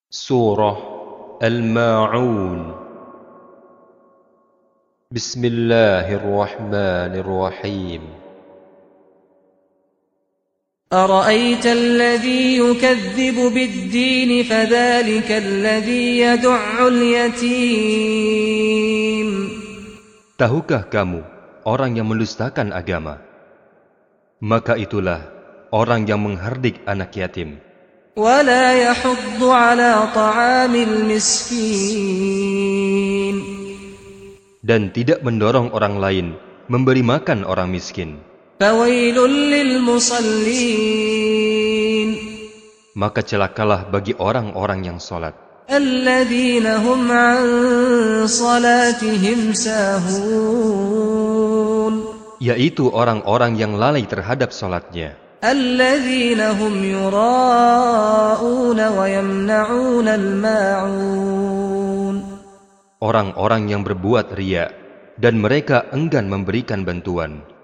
Surah Al-Ma'un. Bismillahirrahmanirrahim. أرأيت الذي يكذب بالدين فذلك الذي يدع اليتيم. Tahukah kamu orang yang mendustakan agama? Maka itulah orang yang menghardik anak yatim. ولا يحض على طعام المسكين. Dan tidak mendorong orang lain memberi makan orang miskin. فويل للمصلين. Maka celakalah bagi orang-orang yang salat, الذين هم عن صلاتهم ساهون. yaitu orang-orang yang lalai terhadap salatnya. الذين هم يراءون ويمنعون الماعون. Orang-orang yang berbuat riya dan mereka enggan memberikan bantuan.